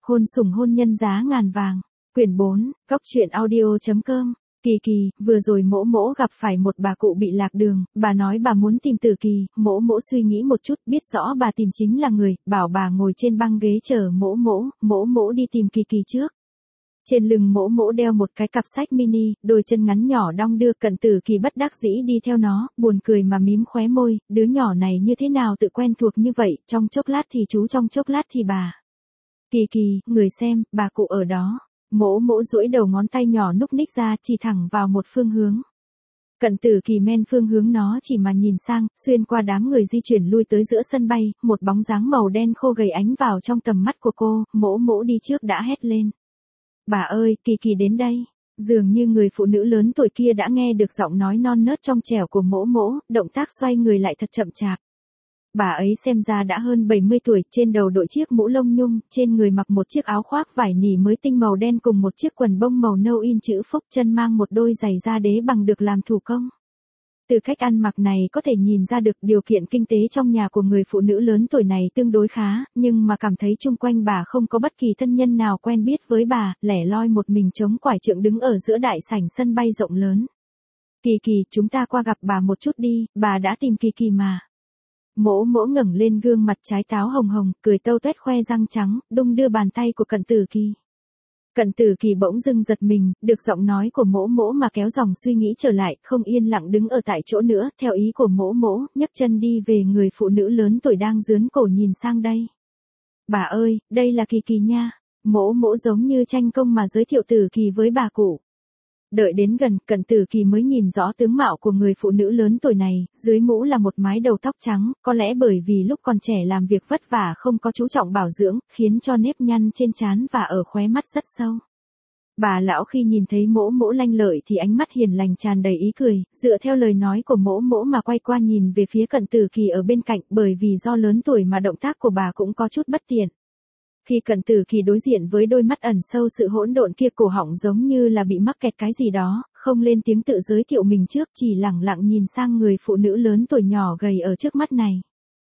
Hôn sủng hôn nhân giá ngàn vàng. Quyển 4, Cóc truyện audio.com. Kỳ Kỳ, vừa rồi mỗ mỗ gặp phải một bà cụ bị lạc đường, bà nói bà muốn tìm Tử Kỳ, mỗ mỗ suy nghĩ một chút, biết rõ bà tìm chính là người, bảo bà ngồi trên băng ghế chờ mỗ mỗ đi tìm Kỳ Kỳ trước. Trên lưng mỗ mỗ đeo một cái cặp sách mini, đôi chân ngắn nhỏ đong đưa, Cận Tử Kỳ bất đắc dĩ đi theo nó, buồn cười mà mím khóe môi, đứa nhỏ này như thế nào tự quen thuộc như vậy, trong chốc lát thì chú, trong chốc lát thì bà. Kỳ Kỳ, người xem, bà cụ ở đó. Mỗ mỗ duỗi đầu ngón tay nhỏ núc ních ra, chỉ thẳng vào một phương hướng. Cận Tử Kỳ men phương hướng nó chỉ mà nhìn sang, xuyên qua đám người di chuyển lui tới giữa sân bay, một bóng dáng màu đen khô gầy ánh vào trong tầm mắt của cô, mỗ mỗ đi trước đã hét lên. Bà ơi, Kỳ Kỳ đến đây. Dường như người phụ nữ lớn tuổi kia đã nghe được giọng nói non nớt trong trẻo của mỗ mỗ, động tác xoay người lại thật chậm chạp. Bà ấy xem ra đã hơn 70 tuổi, trên đầu đội chiếc mũ lông nhung, trên người mặc một chiếc áo khoác vải nỉ mới tinh màu đen cùng một chiếc quần bông màu nâu in chữ Phúc, chân mang một đôi giày da đế bằng được làm thủ công. Từ cách ăn mặc này có thể nhìn ra được điều kiện kinh tế trong nhà của người phụ nữ lớn tuổi này tương đối khá, nhưng mà cảm thấy chung quanh bà không có bất kỳ thân nhân nào quen biết với bà, lẻ loi một mình chống quải trượng đứng ở giữa đại sảnh sân bay rộng lớn. Kỳ Kỳ, chúng ta qua gặp bà một chút đi, bà đã tìm Kỳ Kỳ mà. Mỗ mỗ ngẩng lên gương mặt trái táo hồng hồng, cười tâu tuét khoe răng trắng, đung đưa bàn tay của Cận Tử Kỳ. Cận Tử Kỳ bỗng dưng giật mình, được giọng nói của mỗ mỗ mà kéo dòng suy nghĩ trở lại, không yên lặng đứng ở tại chỗ nữa, theo ý của mỗ mỗ, nhấc chân đi về người phụ nữ lớn tuổi đang dướn cổ nhìn sang đây. Bà ơi, đây là Kỳ Kỳ nha. Mỗ mỗ giống như tranh công mà giới thiệu Tử Kỳ với bà cụ. Đợi đến gần, Cận Tử Kỳ mới nhìn rõ tướng mạo của người phụ nữ lớn tuổi này, dưới mũ là một mái đầu tóc trắng, có lẽ bởi vì lúc còn trẻ làm việc vất vả không có chú trọng bảo dưỡng, khiến cho nếp nhăn trên trán và ở khóe mắt rất sâu. Bà lão khi nhìn thấy mỗ mỗ lanh lợi thì ánh mắt hiền lành tràn đầy ý cười, dựa theo lời nói của mỗ mỗ mà quay qua nhìn về phía Cận Tử Kỳ ở bên cạnh, bởi vì do lớn tuổi mà động tác của bà cũng có chút bất tiện. Khi Cận Tử Kỳ đối diện với đôi mắt ẩn sâu sự hỗn độn kia, cổ họng giống như là bị mắc kẹt cái gì đó, không lên tiếng tự giới thiệu mình trước, chỉ lẳng lặng nhìn sang người phụ nữ lớn tuổi nhỏ gầy ở trước mắt này.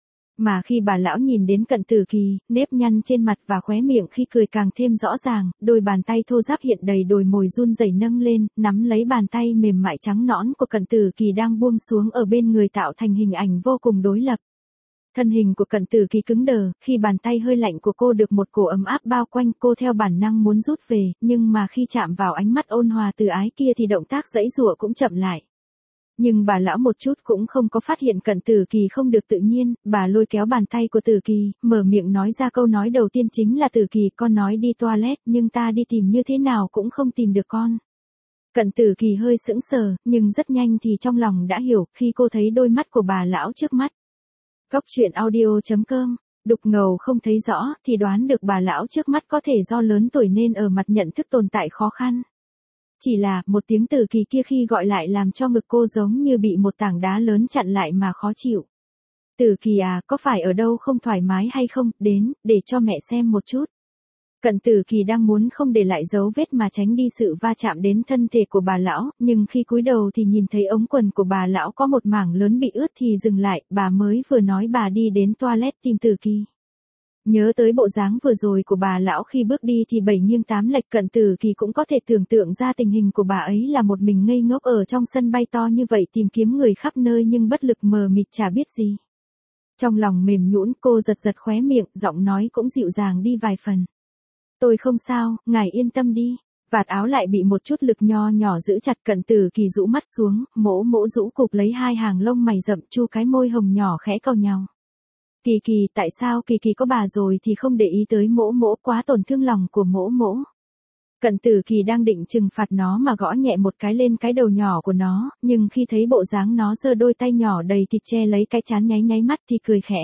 Mà khi bà lão nhìn đến Cận Tử Kỳ, nếp nhăn trên mặt và khóe miệng khi cười càng thêm rõ ràng, đôi bàn tay thô ráp hiện đầy đồi mồi run rẩy nâng lên, nắm lấy bàn tay mềm mại trắng nõn của Cận Tử Kỳ đang buông xuống ở bên người, tạo thành hình ảnh vô cùng đối lập. Thân hình của Cận Tử Kỳ cứng đờ, khi bàn tay hơi lạnh của cô được một cổ ấm áp bao quanh, cô theo bản năng muốn rút về, nhưng mà khi chạm vào ánh mắt ôn hòa từ ái kia thì động tác giãy giụa cũng chậm lại. Nhưng bà lão một chút cũng không có phát hiện Cận Tử Kỳ không được tự nhiên, bà lôi kéo bàn tay của Tử Kỳ, mở miệng nói ra câu nói đầu tiên chính là Tử Kỳ, con nói đi toilet, nhưng ta đi tìm như thế nào cũng không tìm được con. Cận Tử Kỳ hơi sững sờ, nhưng rất nhanh thì trong lòng đã hiểu, khi cô thấy đôi mắt của bà lão trước mắt. Cóc truyện audio.com. Đục ngầu không thấy rõ, thì đoán được bà lão trước mắt có thể do lớn tuổi nên ở mặt nhận thức tồn tại khó khăn. Chỉ là, một tiếng Tử Kỳ kia khi gọi lại làm cho ngực cô giống như bị một tảng đá lớn chặn lại mà khó chịu. Tử Kỳ à, có phải ở đâu không thoải mái hay không, đến, để cho mẹ xem một chút. Cận Tử Kỳ đang muốn không để lại dấu vết mà tránh đi sự va chạm đến thân thể của bà lão, nhưng khi cúi đầu thì nhìn thấy ống quần của bà lão có một mảng lớn bị ướt thì dừng lại, bà mới vừa nói bà đi đến toilet tìm Tử Kỳ. Nhớ tới bộ dáng vừa rồi của bà lão khi bước đi thì 7 nghiêng 8 lệch, Cận Tử Kỳ cũng có thể tưởng tượng ra tình hình của bà ấy là một mình ngây ngốc ở trong sân bay to như vậy, tìm kiếm người khắp nơi nhưng bất lực mờ mịt chả biết gì. Trong lòng mềm nhũn, cô giật giật khóe miệng, giọng nói cũng dịu dàng đi vài phần. Tôi không sao, ngài yên tâm đi. Vạt áo lại bị một chút lực nho nhỏ giữ chặt, Cận Tử Kỳ rũ mắt xuống, mỗ mỗ rũ cụp lấy hai hàng lông mày rậm, chu cái môi hồng nhỏ khẽ cau nhàu. Kỳ Kỳ, tại sao Kỳ Kỳ có bà rồi thì không để ý tới mỗ mỗ, quá tổn thương lòng của mỗ mỗ. Cận Tử Kỳ đang định trừng phạt nó mà gõ nhẹ một cái lên cái đầu nhỏ của nó, nhưng khi thấy bộ dáng nó giơ đôi tay nhỏ đầy thịt che lấy cái trán nháy mắt thì cười khẽ.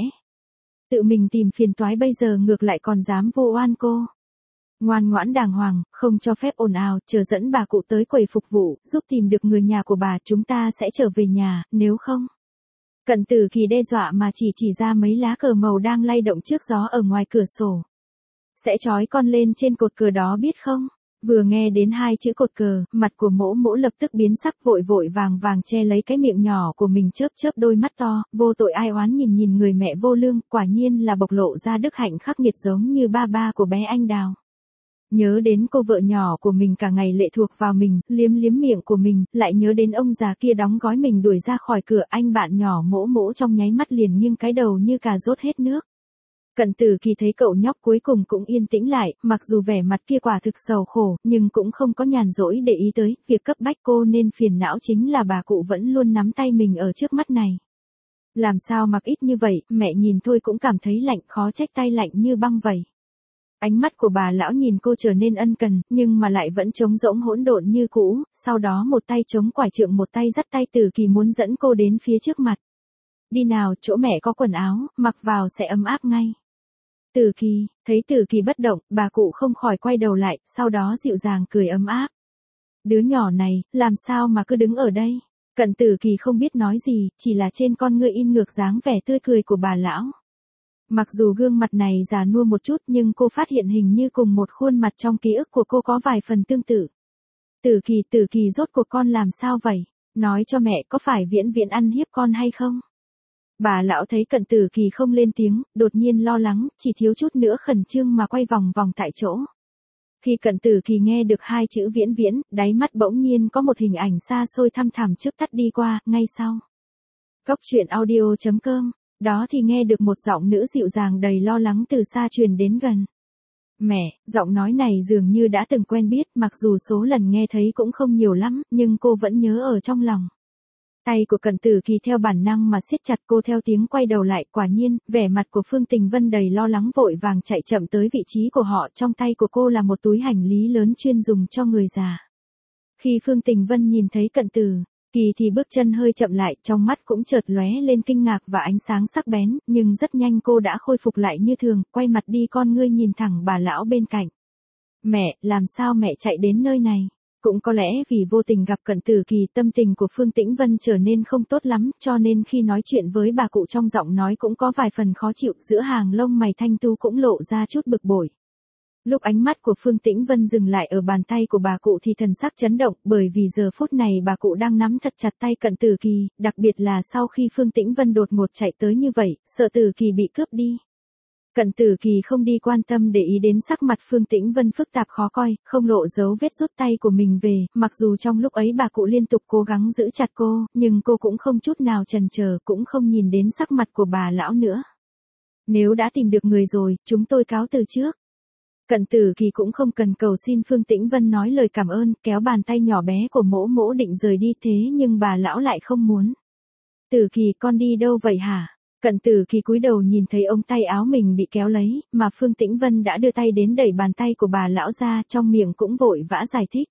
Tự mình tìm phiền toái bây giờ ngược lại còn dám vu oan cô. Ngoan ngoãn đàng hoàng, không cho phép ồn ào, chờ dẫn bà cụ tới quầy phục vụ, giúp tìm được người nhà của bà, chúng ta sẽ trở về nhà, nếu không. Cận Tử Kỳ đe dọa mà chỉ ra mấy lá cờ màu đang lay động trước gió ở ngoài cửa sổ. Sẽ trói con lên trên cột cờ đó biết không? Vừa nghe đến hai chữ cột cờ, mặt của mỗ mỗ lập tức biến sắc, vội vàng che lấy cái miệng nhỏ của mình, chớp đôi mắt to, vô tội ai oán nhìn người mẹ vô lương, quả nhiên là bộc lộ ra đức hạnh khắc nghiệt giống như ba của bé Anh Đào. Nhớ đến cô vợ nhỏ của mình cả ngày lệ thuộc vào mình, liếm liếm miệng của mình, lại nhớ đến ông già kia đóng gói mình đuổi ra khỏi cửa, anh bạn nhỏ mỗ mỗ trong nháy mắt liền nghiêng cái đầu như cà rốt hết nước. Cận Tử Kỳ thấy cậu nhóc cuối cùng cũng yên tĩnh lại, mặc dù vẻ mặt kia quả thực sầu khổ, nhưng cũng không có nhàn rỗi để ý tới, việc cấp bách cô nên phiền não chính là bà cụ vẫn luôn nắm tay mình ở trước mắt này. Làm sao mặc ít như vậy, mẹ nhìn thôi cũng cảm thấy lạnh, khó trách tay lạnh như băng vậy. Ánh mắt của bà lão nhìn cô trở nên ân cần, nhưng mà lại vẫn trống rỗng hỗn độn như cũ, sau đó một tay chống quải trượng một tay dắt tay Tử Kỳ muốn dẫn cô đến phía trước mặt. Đi nào, chỗ mẹ có quần áo, mặc vào sẽ ấm áp ngay. Tử Kỳ, thấy Tử Kỳ bất động, bà cụ không khỏi quay đầu lại, sau đó dịu dàng cười ấm áp. Đứa nhỏ này, làm sao mà cứ đứng ở đây? Cận Tử Kỳ không biết nói gì, chỉ là trên con ngươi in ngược dáng vẻ tươi cười của bà lão. Mặc dù gương mặt này già nua một chút nhưng cô phát hiện hình như cùng một khuôn mặt trong ký ức của cô có vài phần tương tự. Tử Kỳ rốt cuộc con làm sao vậy? Nói cho mẹ có phải Viễn Viễn ăn hiếp con hay không? Bà lão thấy Cận Tử Kỳ không lên tiếng, đột nhiên lo lắng, chỉ thiếu chút nữa khẩn trương mà quay vòng vòng tại chỗ. Khi Cận Tử Kỳ nghe được hai chữ Viễn Viễn, đáy mắt bỗng nhiên có một hình ảnh xa xôi thăm thẳm trước tắt đi qua, ngay sau. Cốc truyện audio.com, đó thì nghe được một giọng nữ dịu dàng đầy lo lắng từ xa truyền đến gần. Mẹ, giọng nói này dường như đã từng quen biết, mặc dù số lần nghe thấy cũng không nhiều lắm, nhưng cô vẫn nhớ ở trong lòng. Tay của Cận Tử Kỳ theo bản năng mà siết chặt, cô theo tiếng quay đầu lại, quả nhiên, vẻ mặt của Phương Tình Vân đầy lo lắng vội vàng chạy chậm tới vị trí của họ, trong tay của cô là một túi hành lý lớn chuyên dùng cho người già. Khi Phương Tình Vân nhìn thấy Cận Tử Kỳ thì bước chân hơi chậm lại, trong mắt cũng chợt lóe lên kinh ngạc và ánh sáng sắc bén, nhưng rất nhanh cô đã khôi phục lại như thường, quay mặt đi con ngươi nhìn thẳng bà lão bên cạnh. Mẹ, làm sao mẹ chạy đến nơi này? Cũng có lẽ vì vô tình gặp Cận Tử Kỳ, tâm tình của Phương Tĩnh Vân trở nên không tốt lắm, cho nên khi nói chuyện với bà cụ trong giọng nói cũng có vài phần khó chịu, giữa hàng lông mày thanh tu cũng lộ ra chút bực bội. Lúc ánh mắt của Phương Tĩnh Vân dừng lại ở bàn tay của bà cụ thì thần sắc chấn động, bởi vì giờ phút này bà cụ đang nắm thật chặt tay Cận Tử Kỳ, đặc biệt là sau khi Phương Tĩnh Vân đột ngột chạy tới như vậy, sợ Tử Kỳ bị cướp đi. Cận Tử Kỳ không đi quan tâm để ý đến sắc mặt Phương Tĩnh Vân phức tạp khó coi, không lộ dấu vết rút tay của mình về, mặc dù trong lúc ấy bà cụ liên tục cố gắng giữ chặt cô, nhưng cô cũng không chút nào chần chờ, cũng không nhìn đến sắc mặt của bà lão nữa. Nếu đã tìm được người rồi, chúng tôi cáo từ trước. Cận Tử Kỳ cũng không cần cầu xin Phương Tĩnh Vân nói lời cảm ơn, kéo bàn tay nhỏ bé của mỗ mỗ định rời đi, thế nhưng bà lão lại không muốn. Tử Kỳ, con đi đâu vậy hả? Cận Tử Kỳ cúi đầu nhìn thấy ống tay áo mình bị kéo lấy, mà Phương Tĩnh Vân đã đưa tay đến đẩy bàn tay của bà lão ra, trong miệng cũng vội vã giải thích.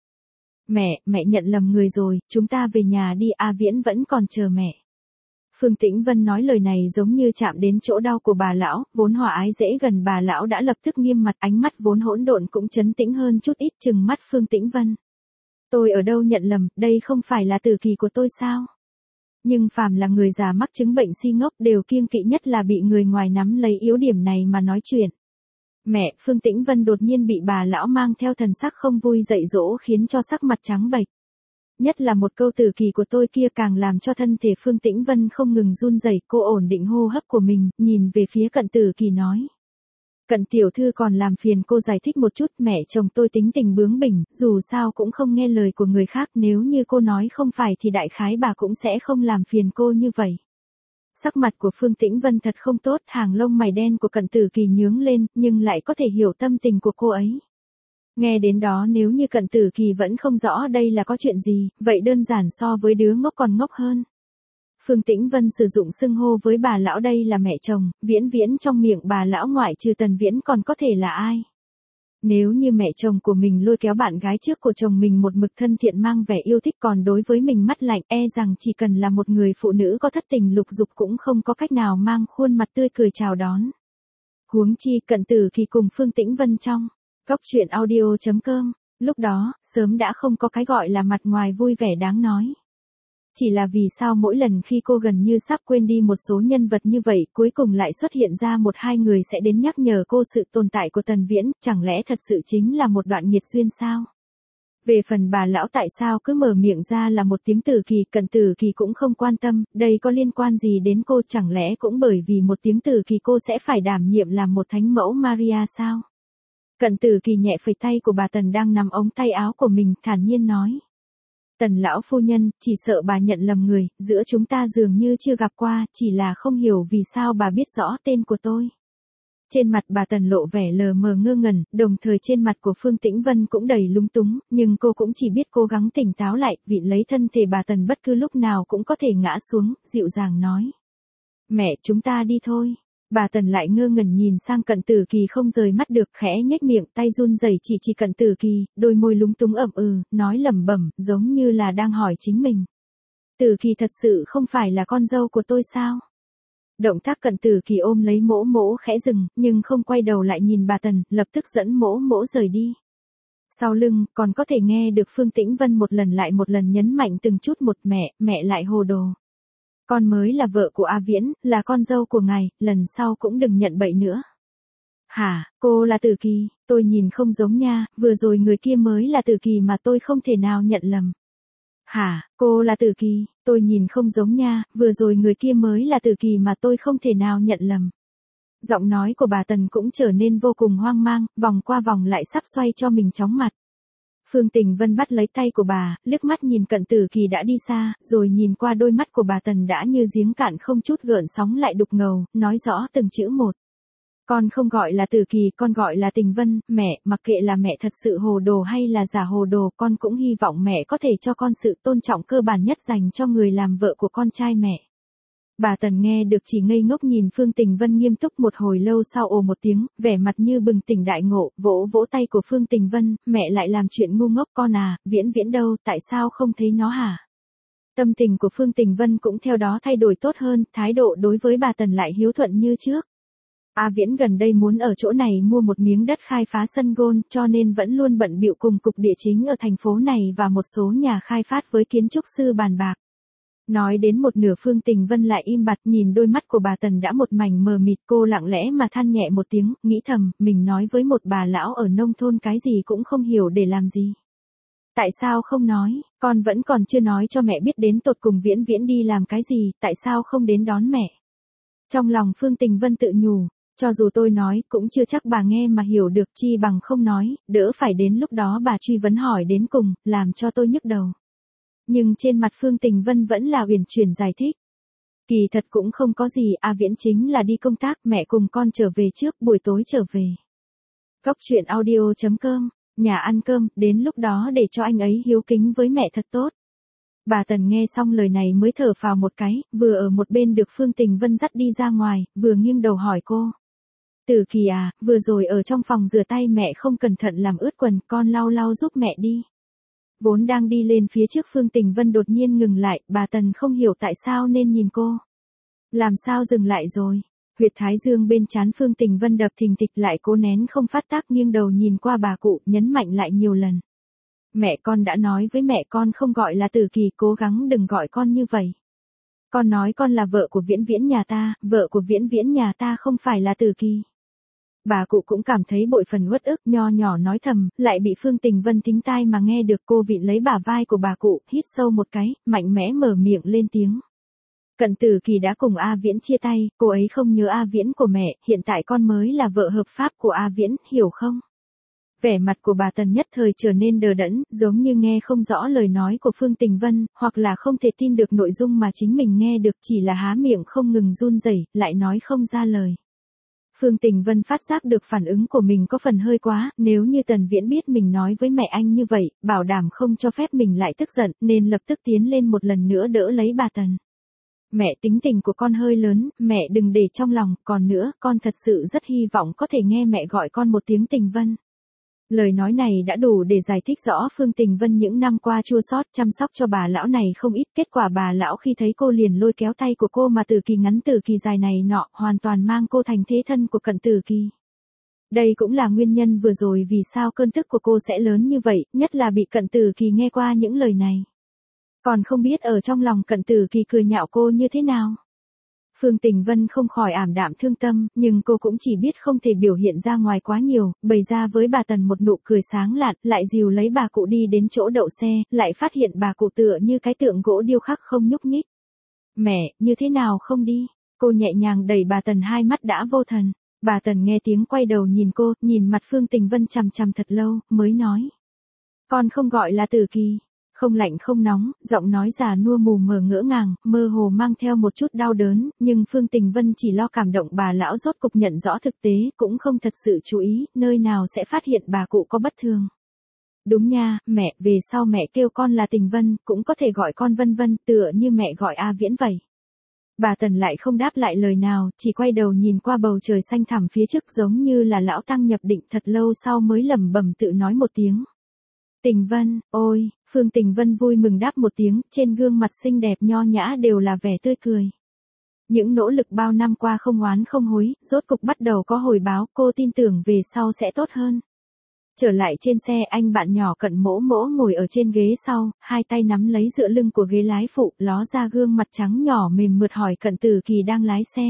Mẹ nhận lầm người rồi, chúng ta về nhà đi, A Viễn vẫn còn chờ mẹ. Phương Tĩnh Vân nói lời này giống như chạm đến chỗ đau của bà lão, vốn hòa ái dễ gần bà lão đã lập tức nghiêm mặt, ánh mắt vốn hỗn độn cũng trấn tĩnh hơn chút ít, trừng mắt Phương Tĩnh Vân. Tôi ở đâu nhận lầm, đây không phải là Tử Kỳ của tôi sao? Nhưng phàm là người già mắc chứng bệnh si ngốc đều kiêng kỵ nhất là bị người ngoài nắm lấy yếu điểm này mà nói chuyện. Mẹ, Phương Tĩnh Vân đột nhiên bị bà lão mang theo thần sắc không vui dạy dỗ khiến cho sắc mặt trắng bệch. Nhất là một câu Tử Kỳ của tôi kia càng làm cho thân thể Phương Tĩnh Vân không ngừng run rẩy, cô ổn định hô hấp của mình, nhìn về phía Cận Tử Kỳ nói. Cận tiểu thư còn làm phiền cô giải thích một chút, mẹ chồng tôi tính tình bướng bỉnh, dù sao cũng không nghe lời của người khác, nếu như cô nói không phải thì đại khái bà cũng sẽ không làm phiền cô như vậy. Sắc mặt của Phương Tĩnh Vân thật không tốt, hàng lông mày đen của Cận Tử Kỳ nhướng lên, nhưng lại có thể hiểu tâm tình của cô ấy. Nghe đến đó nếu như Cận Tử Kỳ vẫn không rõ đây là có chuyện gì, vậy đơn giản so với đứa ngốc còn ngốc hơn. Phương Tĩnh Vân sử dụng xưng hô với bà lão đây là mẹ chồng, Viễn Viễn trong miệng bà lão ngoại trừ Tần Viễn còn có thể là ai? Nếu như mẹ chồng của mình lôi kéo bạn gái trước của chồng mình một mực thân thiện mang vẻ yêu thích, còn đối với mình mắt lạnh, e rằng chỉ cần là một người phụ nữ có thất tình lục dục cũng không có cách nào mang khuôn mặt tươi cười chào đón. Huống chi Cận Tử Kỳ cùng Phương Tĩnh Vân trong Cốc truyện audio.com, lúc đó, sớm đã không có cái gọi là mặt ngoài vui vẻ đáng nói. Chỉ là vì sao mỗi lần khi cô gần như sắp quên đi một số nhân vật như vậy, cuối cùng lại xuất hiện ra một hai người sẽ đến nhắc nhở cô sự tồn tại của Tần Viễn, chẳng lẽ thật sự chính là một đoạn nghiệt duyên sao? Về phần bà lão tại sao cứ mở miệng ra là một tiếng Tử Kỳ, Cận Tử Kỳ cũng không quan tâm, đây có liên quan gì đến cô, chẳng lẽ cũng bởi vì một tiếng Tử Kỳ cô sẽ phải đảm nhiệm làm một thánh mẫu Maria sao? Cận Tử Kỳ nhẹ phẩy tay của bà Tần đang nắm ống tay áo của mình, thản nhiên nói. Tần lão phu nhân, chỉ sợ bà nhận lầm người, giữa chúng ta dường như chưa gặp qua, chỉ là không hiểu vì sao bà biết rõ tên của tôi. Trên mặt bà Tần lộ vẻ lờ mờ ngơ ngẩn, đồng thời trên mặt của Phương Tĩnh Vân cũng đầy lúng túng, nhưng cô cũng chỉ biết cố gắng tỉnh táo lại, vì lấy thân thể bà Tần bất cứ lúc nào cũng có thể ngã xuống, dịu dàng nói. Mẹ, chúng ta đi thôi. Bà Tần lại ngơ ngẩn nhìn sang Cận Tử Kỳ không rời mắt được, khẽ nhếch miệng, tay run rẩy chỉ Cận Tử Kỳ, đôi môi lúng túng nói lẩm bẩm, giống như là đang hỏi chính mình. Tử Kỳ thật sự không phải là con dâu của tôi sao? Động tác Cận Tử Kỳ ôm lấy mỗ mỗ khẽ dừng, nhưng không quay đầu lại nhìn bà Tần, lập tức dẫn mỗ mỗ rời đi. Sau lưng, còn có thể nghe được Phương Tĩnh Vân một lần lại một lần nhấn mạnh từng chút một, mẹ lại hồ đồ. Con mới là vợ của A Viễn, là con dâu của ngài, lần sau cũng đừng nhận bậy nữa. Hả, cô là Tử Kỳ, tôi nhìn không giống nha, vừa rồi người kia mới là Tử Kỳ mà tôi không thể nào nhận lầm. Hả, cô là Tử Kỳ, tôi nhìn không giống nha, vừa rồi người kia mới là Tử Kỳ mà tôi không thể nào nhận lầm. Giọng nói của bà Tần cũng trở nên vô cùng hoang mang, vòng qua vòng lại sắp xoay cho mình chóng mặt. Phương Tình Vân bắt lấy tay của bà, liếc mắt nhìn Cận Tử Kỳ đã đi xa, rồi nhìn qua đôi mắt của bà Tần đã như giếng cạn không chút gợn sóng lại đục ngầu, nói rõ từng chữ một. Con không gọi là Tử Kỳ, con gọi là Tình Vân, mẹ, mặc kệ là mẹ thật sự hồ đồ hay là giả hồ đồ, con cũng hy vọng mẹ có thể cho con sự tôn trọng cơ bản nhất dành cho người làm vợ của con trai mẹ. Bà Tần nghe được chỉ ngây ngốc nhìn Phương Tình Vân nghiêm túc một hồi lâu sau ồ một tiếng, vẻ mặt như bừng tỉnh đại ngộ, vỗ vỗ tay của Phương Tình Vân, mẹ lại làm chuyện ngu ngốc con à, Viễn Viễn đâu, tại sao không thấy nó hả? Tâm tình của Phương Tình Vân cũng theo đó thay đổi tốt hơn, thái độ đối với bà Tần lại hiếu thuận như trước. A Viễn gần đây muốn ở chỗ này mua một miếng đất khai phá sân golf, cho nên vẫn luôn bận bịu cùng cục địa chính ở thành phố này và một số nhà khai phát với kiến trúc sư bàn bạc. Nói đến một nửa Phương Tình Vân lại im bặt, nhìn đôi mắt của bà Tần đã một mảnh mờ mịt, cô lặng lẽ mà than nhẹ một tiếng, nghĩ thầm, mình nói với một bà lão ở nông thôn cái gì cũng không hiểu để làm gì. Tại sao không nói, con vẫn còn chưa nói cho mẹ biết đến tột cùng Viễn Viễn đi làm cái gì, tại sao không đến đón mẹ. Trong lòng Phương Tình Vân tự nhủ, cho dù tôi nói, cũng chưa chắc bà nghe mà hiểu được, chi bằng không nói, đỡ phải đến lúc đó bà truy vấn hỏi đến cùng, làm cho tôi nhức đầu. Nhưng trên mặt Phương Tình Vân vẫn là uyển chuyển giải thích. Kỳ thật cũng không có gì, A Viễn chính là đi công tác, mẹ cùng con trở về trước, buổi tối trở về. Góc truyện audio.com, nhà ăn cơm, đến lúc đó để cho anh ấy hiếu kính với mẹ thật tốt. Bà Tần nghe xong lời này mới thở phào một cái, vừa ở một bên được Phương Tình Vân dắt đi ra ngoài, vừa nghiêng đầu hỏi cô. Tử Kỳ à, vừa rồi ở trong phòng rửa tay mẹ không cẩn thận làm ướt quần, con lau lau giúp mẹ đi. Vốn đang đi lên phía trước Phương Tình Vân đột nhiên ngừng lại, bà Tần không hiểu tại sao nên nhìn cô. Làm sao dừng lại rồi? Huyệt thái dương bên trán Phương Tình Vân đập thình thịch lại cố nén không phát tác nghiêng đầu nhìn qua bà cụ, nhấn mạnh lại nhiều lần. Mẹ con đã nói với mẹ con không gọi là Tử Kỳ, cố gắng đừng gọi con như vậy. Con nói con là vợ của Viễn Viễn nhà ta, vợ của Viễn Viễn nhà ta không phải là Tử Kỳ. Bà cụ cũng cảm thấy bội phần uất ức, nho nhỏ nói thầm, lại bị Phương Tình Vân thính tai mà nghe được. Cô vịn lấy bả vai của bà cụ, hít sâu một cái, mạnh mẽ mở miệng lên tiếng. Cận Tử Kỳ đã cùng A Viễn chia tay, cô ấy không nhớ A Viễn của mẹ, hiện tại con mới là vợ hợp pháp của A Viễn, hiểu không? Vẻ mặt của bà Tần nhất thời trở nên đờ đẫn, giống như nghe không rõ lời nói của Phương Tình Vân, hoặc là không thể tin được nội dung mà chính mình nghe được, chỉ là há miệng không ngừng run rẩy, lại nói không ra lời. Phương Tình Vân phát giác được phản ứng của mình có phần hơi quá, nếu như Tần Viễn biết mình nói với mẹ anh như vậy, bảo đảm không cho phép mình lại tức giận, nên lập tức tiến lên một lần nữa đỡ lấy bà Tần. Mẹ, tính tình của con hơi lớn, mẹ đừng để trong lòng, còn nữa, con thật sự rất hy vọng có thể nghe mẹ gọi con một tiếng Tình Vân. Lời nói này đã đủ để giải thích rõ Phương Tình Vân những năm qua chua xót chăm sóc cho bà lão này không ít, kết quả bà lão khi thấy cô liền lôi kéo tay của cô mà Tử Kỳ ngắn Tử Kỳ dài này nọ, hoàn toàn mang cô thành thế thân của Cận Tử Kỳ. Đây cũng là nguyên nhân vừa rồi vì sao cơn tức của cô sẽ lớn như vậy, nhất là bị Cận Tử Kỳ nghe qua những lời này. Còn không biết ở trong lòng Cận Tử Kỳ cười nhạo cô như thế nào. Phương Tình Vân không khỏi ảm đạm thương tâm, nhưng cô cũng chỉ biết không thể biểu hiện ra ngoài quá nhiều, bày ra với bà Tần một nụ cười sáng lạn, lại dìu lấy bà cụ đi đến chỗ đậu xe, lại phát hiện bà cụ tựa như cái tượng gỗ điêu khắc không nhúc nhích. Mẹ, như thế nào không đi? Cô nhẹ nhàng đẩy bà Tần, hai mắt đã vô thần. Bà Tần nghe tiếng quay đầu nhìn cô, nhìn mặt Phương Tình Vân chằm chằm thật lâu, mới nói. Con không gọi là Tử Kỳ. Không lạnh không nóng, giọng nói già nua mù mờ ngỡ ngàng, mơ hồ mang theo một chút đau đớn, nhưng Phương Tình Vân chỉ lo cảm động bà lão rốt cục nhận rõ thực tế, cũng không thật sự chú ý, nơi nào sẽ phát hiện bà cụ có bất thường. Đúng nha, mẹ, về sau mẹ kêu con là Tình Vân, cũng có thể gọi con Vân Vân, tựa như mẹ gọi A Viễn vậy. Bà Tần lại không đáp lại lời nào, chỉ quay đầu nhìn qua bầu trời xanh thẳm phía trước giống như là lão tăng nhập định, thật lâu sau mới lẩm bẩm tự nói một tiếng. Tình Vân, ôi, Phương Tình Vân vui mừng đáp một tiếng, trên gương mặt xinh đẹp nho nhã đều là vẻ tươi cười. Những nỗ lực bao năm qua không oán không hối, rốt cục bắt đầu có hồi báo, cô tin tưởng về sau sẽ tốt hơn. Trở lại trên xe, anh bạn nhỏ Cận Mỗ Mỗ ngồi ở trên ghế sau, hai tay nắm lấy dựa lưng của ghế lái phụ, ló ra gương mặt trắng nhỏ mềm mượt hỏi Cận Tử Kỳ đang lái xe.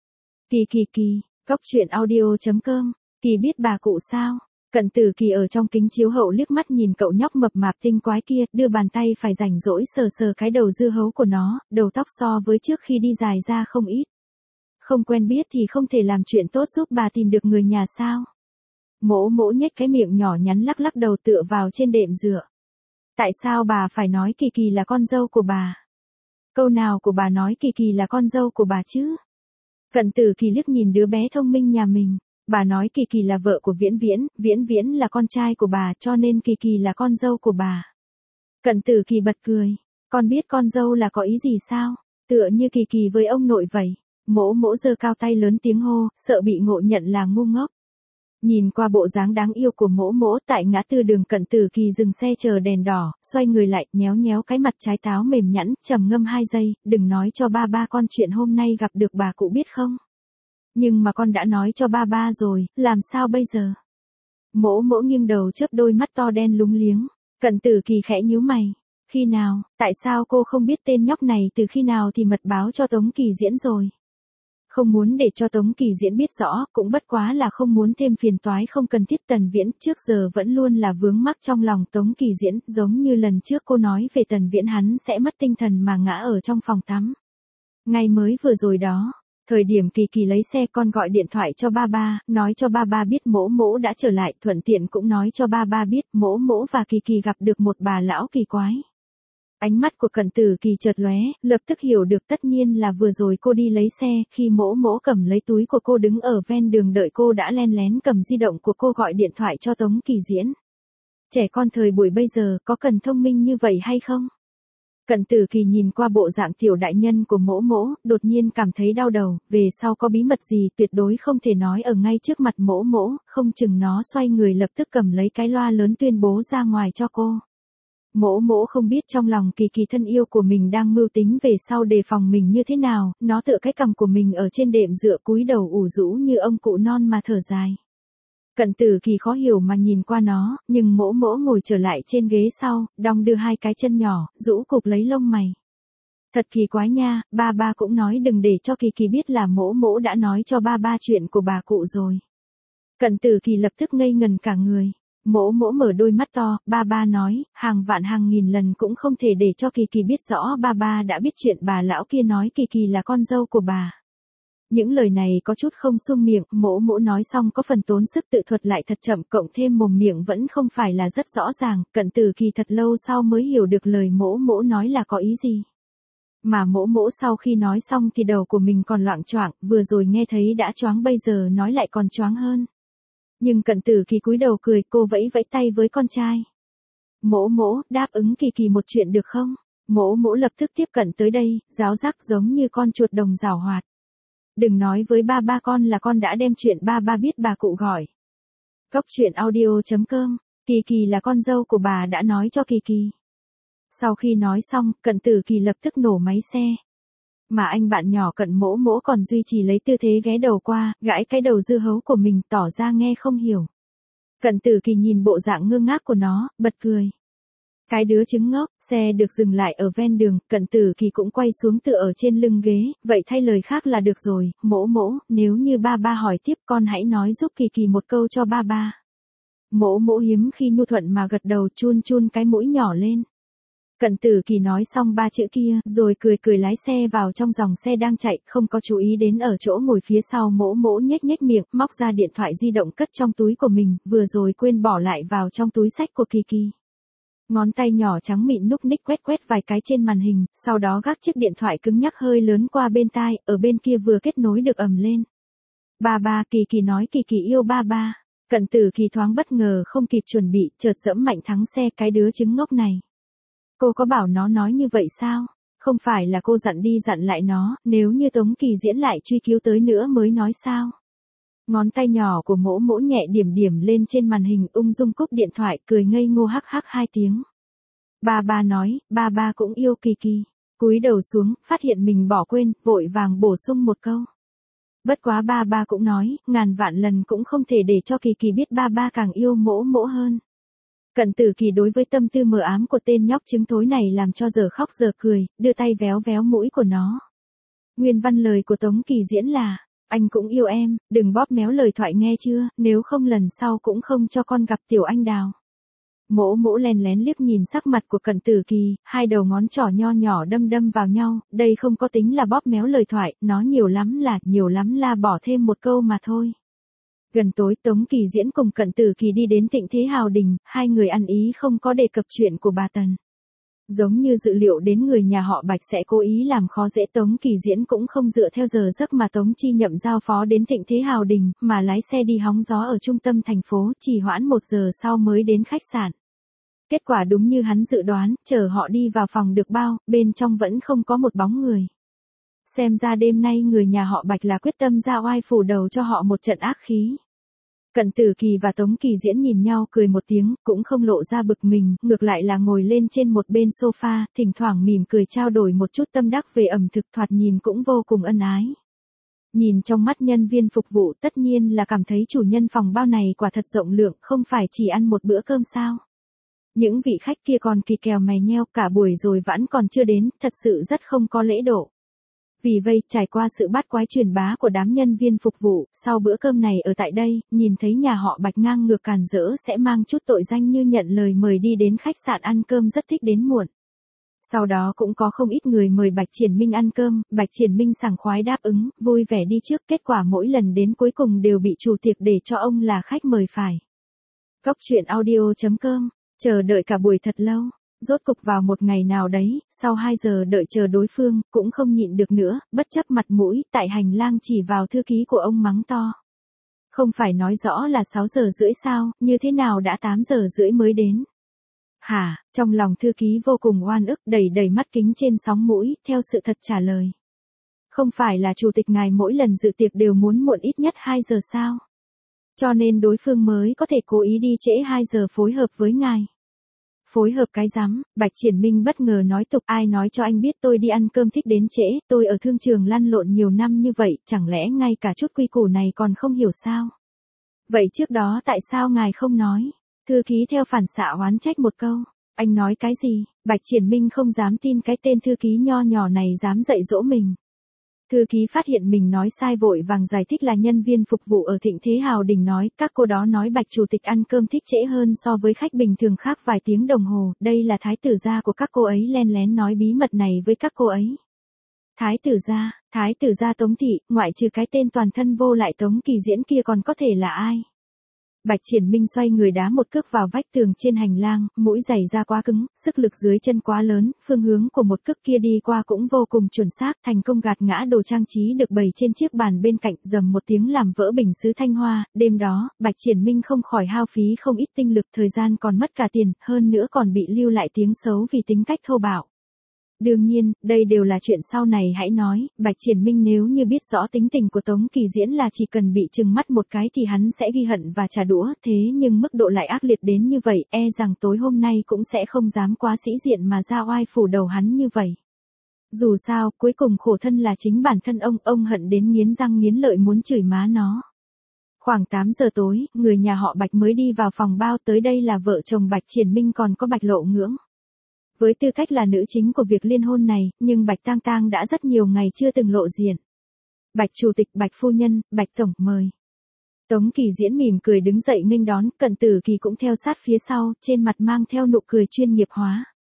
Kỳ, Cóc Truyện Audio.com, Kỳ biết bà cụ sao? Cận Tử Kỳ ở trong kính chiếu hậu liếc mắt nhìn cậu nhóc mập mạp tinh quái kia, đưa bàn tay phải rảnh rỗi sờ sờ cái đầu dưa hấu của nó, đầu tóc so với trước khi đi dài ra không ít. Không quen biết thì không thể làm chuyện tốt giúp bà tìm được người nhà sao? Mỗ Mỗ nhếch cái miệng nhỏ nhắn lắc lắc đầu tựa vào trên đệm dựa. Tại sao bà phải nói Kỳ Kỳ là con dâu của bà? Câu nào của bà nói Kỳ Kỳ là con dâu của bà chứ? Cận Tử Kỳ liếc nhìn đứa bé thông minh nhà mình. Bà nói Kỳ Kỳ là vợ của Viễn Viễn, Viễn Viễn là con trai của bà cho nên Kỳ Kỳ là con dâu của bà. Cận Tử Kỳ bật cười. Con biết con dâu là có ý gì sao? Tựa như Kỳ Kỳ với ông nội vậy. Mỗ Mỗ giơ cao tay lớn tiếng hô, sợ bị ngộ nhận là ngu ngốc. Nhìn qua bộ dáng đáng yêu của Mỗ Mỗ tại ngã tư đường, Cận Tử Kỳ dừng xe chờ đèn đỏ, xoay người lại, nhéo nhéo cái mặt trái táo mềm nhẵn, trầm ngâm 2 giây, đừng nói cho ba con chuyện hôm nay gặp được bà cụ biết không? Nhưng mà con đã nói cho ba rồi, làm sao bây giờ? Mỗ Mỗ nghiêng đầu chớp đôi mắt to đen lúng liếng. Cận Tử Kỳ khẽ nhíu mày. Khi nào, tại sao cô không biết tên nhóc này từ khi nào thì mật báo cho Tống Kỳ Diễn rồi? Không muốn để cho Tống Kỳ Diễn biết rõ, cũng bất quá là không muốn thêm phiền toái không cần thiết. Tần Viễn trước giờ vẫn luôn là vướng mắc trong lòng Tống Kỳ Diễn, giống như lần trước cô nói về Tần Viễn hắn sẽ mất tinh thần mà ngã ở trong phòng tắm. Ngày mới vừa rồi đó. Thời điểm Kỳ Kỳ lấy xe, con gọi điện thoại cho ba, nói cho ba biết Mỗ Mỗ đã trở lại, thuận tiện cũng nói cho ba biết Mỗ Mỗ và Kỳ Kỳ gặp được một bà lão kỳ quái. Ánh mắt của Cận Tử Kỳ chợt lóe, lập tức hiểu được tất nhiên là vừa rồi cô đi lấy xe, khi Mỗ Mỗ cầm lấy túi của cô đứng ở ven đường đợi cô đã len lén cầm di động của cô gọi điện thoại cho Tống Kỳ Diễn. Trẻ con thời buổi bây giờ có cần thông minh như vậy hay không? Cận Tử Kỳ nhìn qua bộ dạng tiểu đại nhân của Mỗ Mỗ, đột nhiên cảm thấy đau đầu, về sau có bí mật gì tuyệt đối không thể nói ở ngay trước mặt Mỗ Mỗ, không chừng nó xoay người lập tức cầm lấy cái loa lớn tuyên bố ra ngoài cho cô. Mỗ Mỗ không biết trong lòng Kỳ Kỳ thân yêu của mình đang mưu tính về sau đề phòng mình như thế nào, nó tựa cái cằm của mình ở trên đệm dựa cúi đầu ủ rũ như ông cụ non mà thở dài. Cận Tử Kỳ khó hiểu mà nhìn qua nó, nhưng Mỗ Mỗ ngồi trở lại trên ghế sau, đong đưa hai cái chân nhỏ, rũ cục lấy lông mày. Thật kỳ quái nha, ba cũng nói đừng để cho Kỳ Kỳ biết là Mỗ Mỗ đã nói cho ba chuyện của bà cụ rồi. Cận Tử Kỳ lập tức ngây ngần cả người. Mỗ Mỗ mở đôi mắt to, ba nói, hàng vạn hàng nghìn lần cũng không thể để cho Kỳ Kỳ biết rõ ba đã biết chuyện bà lão kia nói Kỳ Kỳ là con dâu của bà. Những lời này có chút không sung miệng, Mỗ Mỗ nói xong có phần tốn sức tự thuật lại thật chậm, cộng thêm mồm miệng vẫn không phải là rất rõ ràng, Cận Tử Kỳ thật lâu sau mới hiểu được lời Mỗ Mỗ nói là có ý gì. Mà Mỗ Mỗ sau khi nói xong thì đầu của mình còn loạng choạng, vừa rồi nghe thấy đã choáng bây giờ nói lại còn choáng hơn. Nhưng Cận Tử Kỳ cúi đầu cười, cô vẫy vẫy tay với con trai. Mỗ Mỗ, đáp ứng Kỳ Kỳ một chuyện được không? Mỗ Mỗ lập tức tiếp cận tới đây, ráo rác giống như con chuột đồng giảo hoạt. Đừng nói với ba con là con đã đem chuyện ba biết bà cụ gọi. Cóc Truyện Audio.com, Kỳ Kỳ là con dâu của bà đã nói cho Kỳ Kỳ. Sau khi nói xong, Cận Tử Kỳ lập tức nổ máy xe. Mà anh bạn nhỏ Cận Mỗ Mỗ còn duy trì lấy tư thế ghé đầu qua, gãi cái đầu dưa hấu của mình, tỏ ra nghe không hiểu. Cận Tử Kỳ nhìn bộ dạng ngơ ngác của nó, bật cười. Cái đứa trứng ngốc. Xe được dừng lại ở ven đường, Cận Tử Kỳ cũng quay xuống tựa ở trên lưng ghế, vậy thay lời khác là được rồi, Mỗ Mỗ, nếu như ba hỏi tiếp con hãy nói giúp Kỳ Kỳ một câu cho ba. Mỗ Mỗ hiếm khi nhu thuận mà gật đầu, chun cái mũi nhỏ lên. Cận Tử Kỳ nói xong ba chữ kia, rồi cười cười lái xe vào trong dòng xe đang chạy, không có chú ý đến ở chỗ ngồi phía sau Mỗ Mỗ nhếch nhếch miệng, móc ra điện thoại di động cất trong túi của mình, vừa rồi quên bỏ lại vào trong túi xách của Kỳ Kỳ. Ngón tay nhỏ trắng mịn núc ních quét quét vài cái trên màn hình, sau đó gác chiếc điện thoại cứng nhắc hơi lớn qua bên tai, ở bên kia vừa kết nối được ầm lên. Ba ba, Kỳ Kỳ nói Kỳ Kỳ yêu ba ba. Cận Tử Kỳ thoáng bất ngờ không kịp chuẩn bị, chợt giẫm mạnh thắng xe, cái đứa trứng ngốc này. Cô có bảo nó nói như vậy sao? Không phải là cô dặn đi dặn lại nó, nếu như Tống Kỳ Diễn lại truy cứu tới nữa mới nói sao? Ngón tay nhỏ của Mỗ Mỗ nhẹ điểm điểm lên trên màn hình, ung dung cúp điện thoại, cười ngây ngô hắc hắc 2 tiếng. Ba ba nói, ba ba cũng yêu Kỳ Kỳ. Cúi đầu xuống, phát hiện mình bỏ quên, vội vàng bổ sung một câu. Bất quá ba ba cũng nói, ngàn vạn lần cũng không thể để cho Kỳ Kỳ biết ba ba càng yêu Mỗ Mỗ hơn. Cận Tử Kỳ đối với tâm tư mờ ám của tên nhóc trứng thối này làm cho giờ khóc giờ cười, đưa tay véo véo mũi của nó. Nguyên văn lời của Tống Kỳ Diễn là, anh cũng yêu em, đừng bóp méo lời thoại nghe chưa, nếu không lần sau cũng không cho con gặp tiểu anh đào. Mỗ Mỗ lén lén liếc nhìn sắc mặt của Cận Tử Kỳ, hai đầu ngón trỏ nho nhỏ đâm đâm vào nhau, đây không có tính là bóp méo lời thoại, nó nhiều lắm là bỏ thêm một câu mà thôi. Gần tối Tống Kỳ Diễn cùng Cận Tử Kỳ đi đến Tịnh Thế Hào Đình, hai người ăn ý không có đề cập chuyện của bà Tần. Giống như dự liệu đến người nhà họ Bạch sẽ cố ý làm khó dễ Tống Kỳ Diễn cũng không dựa theo giờ giấc mà Tống Chi Nhậm giao phó đến Tịnh Thế Hào Đình, mà lái xe đi hóng gió ở trung tâm thành phố, trì hoãn 1 giờ sau mới đến khách sạn. Kết quả đúng như hắn dự đoán, chờ họ đi vào phòng được bao, bên trong vẫn không có một bóng người. Xem ra đêm nay người nhà họ Bạch là quyết tâm ra oai phủ đầu cho họ một trận ác khí. Cận Tử Kỳ và Tống Kỳ Diễn nhìn nhau cười một tiếng, cũng không lộ ra bực mình, ngược lại là ngồi lên trên một bên sofa, thỉnh thoảng mỉm cười trao đổi một chút tâm đắc về ẩm thực, thoạt nhìn cũng vô cùng ân ái. Nhìn trong mắt nhân viên phục vụ tất nhiên là cảm thấy chủ nhân phòng bao này quả thật rộng lượng, không phải chỉ ăn một bữa cơm sao. Những vị khách kia còn kỳ kèo mày nheo cả buổi rồi vẫn còn chưa đến, thật sự rất không có lễ độ. Vì vậy, trải qua sự bát quái truyền bá của đám nhân viên phục vụ, sau bữa cơm này ở tại đây, nhìn thấy nhà họ Bạch ngang ngược càn rỡ sẽ mang chút tội danh như nhận lời mời đi đến khách sạn ăn cơm rất thích đến muộn. Sau đó cũng có không ít người mời Bạch Triển Minh ăn cơm, Bạch Triển Minh sảng khoái đáp ứng, vui vẻ đi trước, kết quả mỗi lần đến cuối cùng đều bị chủ tiệc để cho ông là khách mời phải. Góc truyện audio.com, chờ đợi cả buổi thật lâu. Rốt cục vào một ngày nào đấy, sau 2 giờ đợi chờ đối phương, cũng không nhịn được nữa, bất chấp mặt mũi, tại hành lang chỉ vào thư ký của ông mắng to. Không phải nói rõ là 6 giờ rưỡi sao, như thế nào đã 8 giờ rưỡi mới đến. Hả, trong lòng thư ký vô cùng oan ức, đầy đầy mắt kính trên sóng mũi, theo sự thật trả lời. Không phải là chủ tịch ngài mỗi lần dự tiệc đều muốn muộn ít nhất 2 giờ sao? Cho nên đối phương mới có thể cố ý đi trễ 2 giờ phối hợp với ngài. Phối hợp cái rắm, Bạch Triển Minh bất ngờ nói tục, ai nói cho anh biết tôi đi ăn cơm thích đến trễ, tôi ở thương trường lăn lộn nhiều năm như vậy, chẳng lẽ ngay cả chút quy củ này còn không hiểu sao? Vậy trước đó tại sao ngài không nói? Thư ký theo phản xạ oán trách một câu, anh nói cái gì? Bạch Triển Minh không dám tin cái tên thư ký nho nhỏ này dám dạy dỗ mình. Thư ký phát hiện mình nói sai vội vàng giải thích là nhân viên phục vụ ở Thịnh Thế Hào Đình nói, các cô đó nói Bạch chủ tịch ăn cơm thích trễ hơn so với khách bình thường khác vài tiếng đồng hồ, đây là thái tử gia của các cô ấy len lén nói bí mật này với các cô ấy. Thái tử gia Tống Thị, ngoại trừ cái tên toàn thân vô lại Tống Kỳ Diễn kia còn có thể là ai? Bạch Triển Minh xoay người đá một cước vào vách tường trên hành lang, mũi giày da quá cứng, sức lực dưới chân quá lớn, phương hướng của một cước kia đi qua cũng vô cùng chuẩn xác, thành công gạt ngã đồ trang trí được bày trên chiếc bàn bên cạnh, rầm một tiếng làm vỡ bình sứ thanh hoa. Đêm đó, Bạch Triển Minh không khỏi hao phí không ít tinh lực, thời gian còn mất cả tiền, hơn nữa còn bị lưu lại tiếng xấu vì tính cách thô bạo. Đương nhiên, đây đều là chuyện sau này hãy nói, Bạch Triển Minh nếu như biết rõ tính tình của Tống Kỳ Diễn là chỉ cần bị trừng mắt một cái thì hắn sẽ ghi hận và trả đũa, thế nhưng mức độ lại ác liệt đến như vậy, e rằng tối hôm nay cũng sẽ không dám quá sĩ diện mà ra oai phủ đầu hắn như vậy. Dù sao, cuối cùng khổ thân là chính bản thân ông hận đến nghiến răng nghiến lợi muốn chửi má nó. Khoảng 8 giờ tối, người nhà họ Bạch mới đi vào phòng bao, tới đây là vợ chồng Bạch Triển Minh còn có Bạch Lộ Ngưỡng. Với tư cách là nữ chính của việc liên hôn này, nhưng Bạch Tang Tang đã rất nhiều ngày chưa từng lộ diện. Bạch chủ tịch, Bạch phu nhân, Bạch tổng, mời. Tống Kỳ Diễn mỉm cười đứng dậy nghênh đón, Cận Tử Kỳ cũng theo sát phía sau, trên mặt mang theo nụ cười chuyên nghiệp hóa.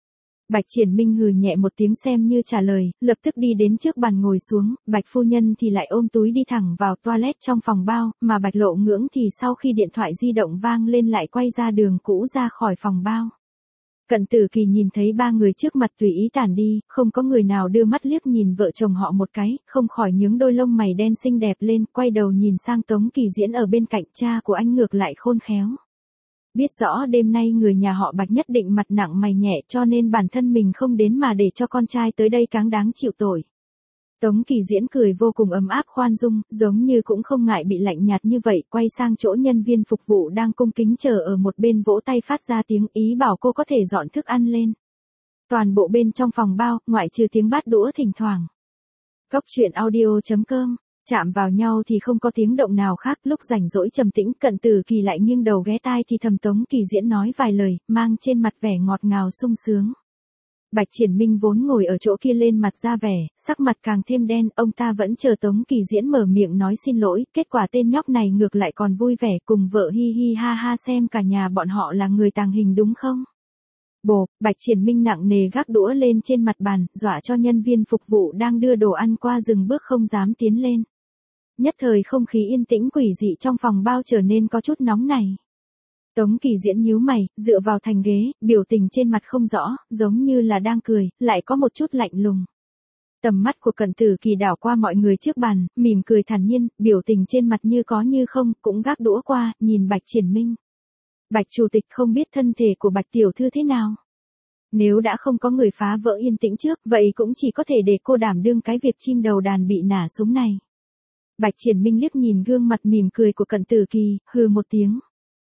Bạch Triển Minh hừ nhẹ một tiếng xem như trả lời, lập tức đi đến trước bàn ngồi xuống, Bạch phu nhân thì lại ôm túi đi thẳng vào toilet trong phòng bao, mà Bạch Lộ Ngưỡng thì sau khi điện thoại di động vang lên lại quay ra đường cũ ra khỏi phòng bao. Cận Tử Kỳ nhìn thấy ba người trước mặt tùy ý tản đi, không có người nào đưa mắt liếc nhìn vợ chồng họ một cái, không khỏi nhướng đôi lông mày đen xinh đẹp lên, quay đầu nhìn sang Tống Kỳ Diễn ở bên cạnh, cha của anh ngược lại khôn khéo. Biết rõ đêm nay người nhà họ Bạch nhất định mặt nặng mày nhẹ cho nên bản thân mình không đến mà để cho con trai tới đây cáng đáng chịu tội. Tống Kỳ Diễn cười vô cùng ấm áp khoan dung, giống như cũng không ngại bị lạnh nhạt như vậy, quay sang chỗ nhân viên phục vụ đang cung kính chờ ở một bên vỗ tay phát ra tiếng ý bảo cô có thể dọn thức ăn lên. Toàn bộ bên trong phòng bao, ngoại trừ tiếng bát đũa thỉnh thoảng. Cốc truyện audio.com, chạm vào nhau thì không có tiếng động nào khác, lúc rảnh rỗi trầm tĩnh, Cận Tử Kỳ lại nghiêng đầu ghé tai thì thầm Tống Kỳ Diễn nói vài lời, mang trên mặt vẻ ngọt ngào sung sướng. Bạch Triển Minh vốn ngồi ở chỗ kia lên mặt ra vẻ, sắc mặt càng thêm đen, ông ta vẫn chờ Tống Kỳ Diễn mở miệng nói xin lỗi, kết quả tên nhóc này ngược lại còn vui vẻ cùng vợ hi hi ha ha xem cả nhà bọn họ là người tàng hình đúng không? Bồ, Bạch Triển Minh nặng nề gác đũa lên trên mặt bàn, dọa cho nhân viên phục vụ đang đưa đồ ăn qua dừng bước không dám tiến lên. Nhất thời không khí yên tĩnh quỷ dị trong phòng bao trở nên có chút nóng này. Tống Kỳ Diễn nhíu mày, dựa vào thành ghế, biểu tình trên mặt không rõ, giống như là đang cười, lại có một chút lạnh lùng. Tầm mắt của Cận Tử Kỳ đảo qua mọi người trước bàn, mỉm cười thản nhiên, biểu tình trên mặt như có như không, cũng gác đũa qua, nhìn Bạch Triển Minh. Bạch chủ tịch không biết thân thể của Bạch tiểu thư thế nào. Nếu đã không có người phá vỡ yên tĩnh trước, vậy cũng chỉ có thể để cô đảm đương cái việc chim đầu đàn bị nả súng này. Bạch Triển Minh liếc nhìn gương mặt mỉm cười của Cận Tử Kỳ, hừ một tiếng.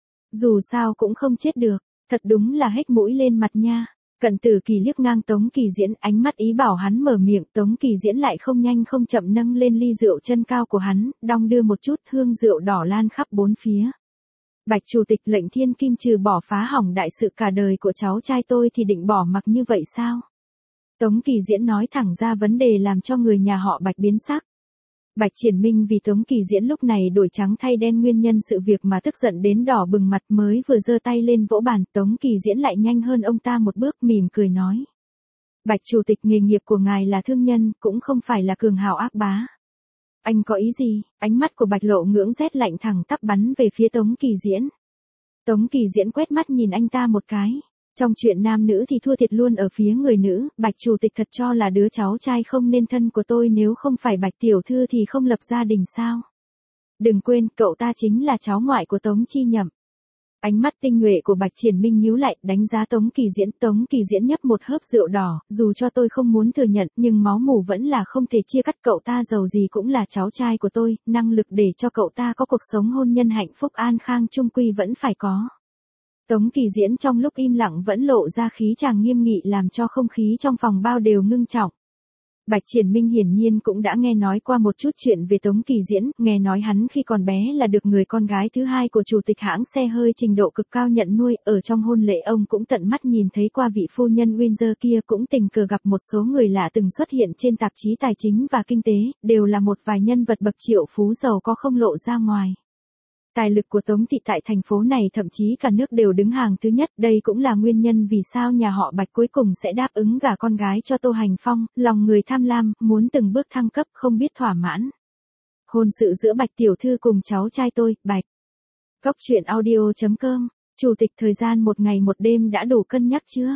Dù sao cũng không chết được, thật đúng là hết mũi lên mặt nha. Cận Tử Kỳ liếc ngang Tống Kỳ Diễn, ánh mắt ý bảo hắn mở miệng, Tống Kỳ Diễn lại không nhanh không chậm nâng lên ly rượu chân cao của hắn, đong đưa một chút, hương rượu đỏ lan khắp bốn phía. Bạch chủ tịch, lệnh thiên kim trừ bỏ phá hỏng đại sự cả đời của cháu trai tôi thì định bỏ mặc như vậy sao? Tống Kỳ Diễn nói thẳng ra vấn đề làm cho người nhà họ Bạch biến sắc. Bạch Triển Minh vì Tống Kỳ Diễn lúc này đổi trắng thay đen nguyên nhân sự việc mà tức giận đến đỏ bừng mặt, mới vừa giơ tay lên vỗ bàn, Tống Kỳ Diễn lại nhanh hơn ông ta một bước, mỉm cười nói. Bạch chủ tịch, nghề nghiệp của ngài là thương nhân, cũng không phải là cường hào ác bá. Anh có ý gì? Ánh mắt của Bạch Lộ Ngưỡng rét lạnh thẳng tắp bắn về phía Tống Kỳ Diễn. Tống Kỳ Diễn quét mắt nhìn anh ta một cái. Trong chuyện nam nữ thì thua thiệt luôn ở phía người nữ, Bạch chủ tịch thật cho là đứa cháu trai không nên thân của tôi nếu không phải Bạch tiểu thư thì không lập gia đình sao? Đừng quên, cậu ta chính là cháu ngoại của Tống Chi Nhậm. Ánh mắt tinh nhuệ của Bạch Triển Minh nhíu lại, đánh giá Tống Kỳ Diễn. Tống Kỳ Diễn nhấp một hớp rượu đỏ, dù cho tôi không muốn thừa nhận, nhưng máu mủ vẫn là không thể chia cắt, cậu ta giàu gì cũng là cháu trai của tôi, năng lực để cho cậu ta có cuộc sống hôn nhân hạnh phúc an khang chung quy vẫn phải có. Tống Kỳ Diễn trong lúc im lặng vẫn lộ ra khí chàng nghiêm nghị làm cho không khí trong phòng bao đều ngưng trọng. Bạch Triển Minh hiển nhiên cũng đã nghe nói qua một chút chuyện về Tống Kỳ Diễn, nghe nói hắn khi còn bé là được người con gái thứ hai của chủ tịch hãng xe hơi trình độ cực cao nhận nuôi, ở trong hôn lễ ông cũng tận mắt nhìn thấy qua vị phu nhân Windsor kia, cũng tình cờ gặp một số người lạ từng xuất hiện trên tạp chí tài chính và kinh tế, đều là một vài nhân vật bậc triệu phú giàu có không lộ ra ngoài. Tài lực của Tống thị tại thành phố này thậm chí cả nước đều đứng hàng thứ nhất, đây cũng là nguyên nhân vì sao nhà họ Bạch cuối cùng sẽ đáp ứng gả con gái cho Tô Hành Phong, lòng người tham lam, muốn từng bước thăng cấp không biết thỏa mãn. Hôn sự giữa Bạch tiểu thư cùng cháu trai tôi, Bạch. Cốc truyện audio.com, chủ tịch, thời gian một ngày một đêm đã đủ cân nhắc chưa?